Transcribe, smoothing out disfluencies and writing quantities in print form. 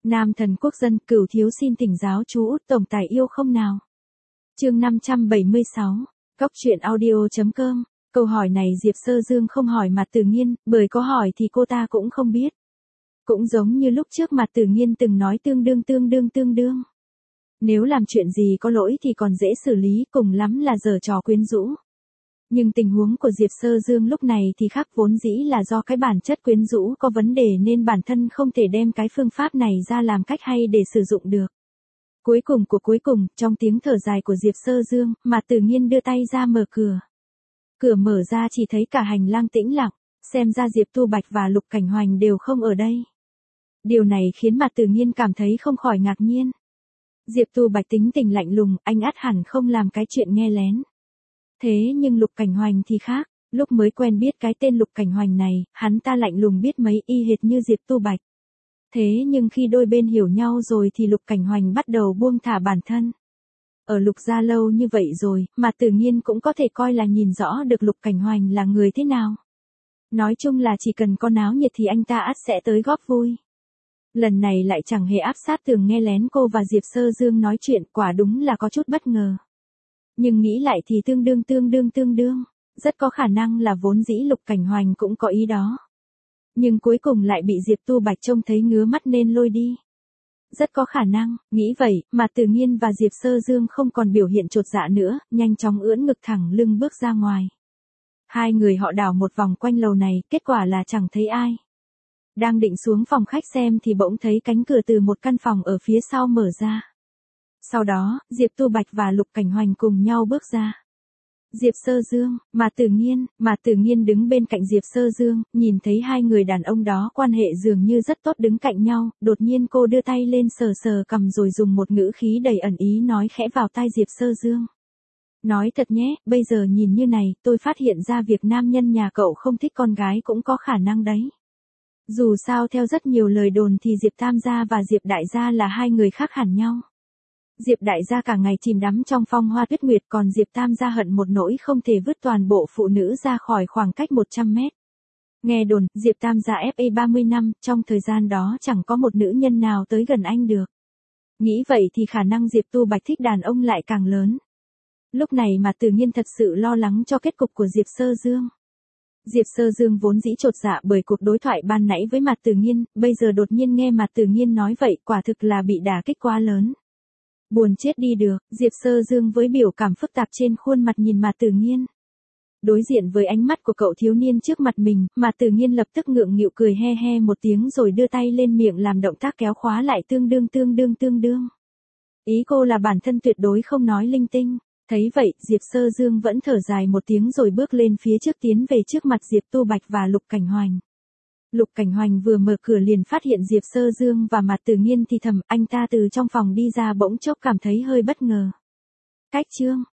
Nam thần quốc dân, Cửu thiếu xin thỉnh giáo chú Út tổng tài yêu không nào. Chương 576, Cóc truyện audio.com. Câu hỏi này Diệp Sơ Dương không hỏi Mạt Tử Nghiên, bởi có hỏi thì cô ta cũng không biết. Cũng giống như lúc trước Mạt Tử Nghiên từng nói tương đương. Nếu làm chuyện gì có lỗi thì còn dễ xử lý, cùng lắm là giở trò quyến rũ. Nhưng tình huống của Diệp Sơ Dương lúc này thì khác, vốn dĩ là do cái bản chất quyến rũ có vấn đề nên bản thân không thể đem cái phương pháp này ra làm cách hay để sử dụng được. Cuối cùng, trong tiếng thở dài của Diệp Sơ Dương, Mạt Tử Nghiên đưa tay ra mở cửa. Cửa mở ra chỉ thấy cả hành lang tĩnh lặng, xem ra Diệp Tu Bạch và Lục Cảnh Hoành đều không ở đây. Điều này khiến Mạt Tử Nghiên cảm thấy không khỏi ngạc nhiên. Diệp Tu Bạch tính tình lạnh lùng, anh ắt hẳn không làm cái chuyện nghe lén. Thế nhưng Lục Cảnh Hoành thì khác, lúc mới quen biết cái tên Lục Cảnh Hoành này, hắn ta lạnh lùng biết mấy, y hệt như Diệp Tu Bạch. Thế nhưng khi đôi bên hiểu nhau rồi thì Lục Cảnh Hoành bắt đầu buông thả bản thân. Ở Lục gia lâu như vậy rồi, mà tự nhiên cũng có thể coi là nhìn rõ được Lục Cảnh Hoành là người thế nào. Nói chung là chỉ cần có náo nhiệt thì anh ta ắt sẽ tới góp vui. Lần này lại chẳng hề áp sát tường nghe lén cô và Diệp Sơ Dương nói chuyện, quả đúng là có chút bất ngờ. Nhưng nghĩ lại thì tương đương, rất có khả năng là vốn dĩ Lục Cảnh Hoành cũng có ý đó. Nhưng cuối cùng lại bị Diệp Tu Bạch trông thấy ngứa mắt nên lôi đi. Rất có khả năng, nghĩ vậy, mà Tử Nghiên và Diệp Sơ Dương không còn biểu hiện chột dạ nữa, nhanh chóng ưỡn ngực thẳng lưng bước ra ngoài. Hai người họ đảo một vòng quanh lầu này, kết quả là chẳng thấy ai. Đang định xuống phòng khách xem thì bỗng thấy cánh cửa từ một căn phòng ở phía sau mở ra. Sau đó, Diệp Tu Bạch và Lục Cảnh Hoành cùng nhau bước ra. Diệp Sơ Dương, Mạt Tử Nghiên đứng bên cạnh Diệp Sơ Dương, nhìn thấy hai người đàn ông đó quan hệ dường như rất tốt đứng cạnh nhau, đột nhiên cô đưa tay lên sờ cằm rồi dùng một ngữ khí đầy ẩn ý nói khẽ vào tai Diệp Sơ Dương. Nói thật nhé, bây giờ nhìn như này, tôi phát hiện ra việc nam nhân nhà cậu không thích con gái cũng có khả năng đấy. Dù sao theo rất nhiều lời đồn thì Diệp Tam gia và Diệp Đại gia là hai người khác hẳn nhau. Diệp Đại gia cả ngày chìm đắm trong phong hoa tuyết nguyệt, còn Diệp Tam gia hận một nỗi không thể vứt toàn bộ phụ nữ ra khỏi khoảng cách 100 mét. Nghe đồn, Diệp Tam gia FA 30 năm, trong thời gian đó chẳng có một nữ nhân nào tới gần anh được. Nghĩ vậy thì khả năng Diệp Tu Bạch thích đàn ông lại càng lớn. Lúc này mà Tử Nghiên thật sự lo lắng cho kết cục của Diệp Sơ Dương. Diệp Sơ Dương vốn dĩ chột dạ bởi cuộc đối thoại ban nãy với Mạt Tử Nghiên, bây giờ đột nhiên nghe Mạt Tử Nghiên nói vậy, quả thực là bị đả kích quá lớn. Buồn chết đi được, Diệp Sơ Dương với biểu cảm phức tạp trên khuôn mặt nhìn Mạt Tử Nghiên. Đối diện với ánh mắt của cậu thiếu niên trước mặt mình, Mạt Tử Nghiên lập tức ngượng nghịu cười he một tiếng rồi đưa tay lên miệng làm động tác kéo khóa lại tương đương. Ý cô là bản thân tuyệt đối không nói linh tinh. Thấy vậy, Diệp Sơ Dương vẫn thở dài một tiếng rồi bước lên phía trước tiến về trước mặt Diệp Tu Bạch và Lục Cảnh Hoành. Lục Cảnh Hoành vừa mở cửa liền phát hiện Diệp Sơ Dương và Mạt Tử Nghiên thì thầm, anh ta từ trong phòng đi ra bỗng chốc cảm thấy hơi bất ngờ. Cách chương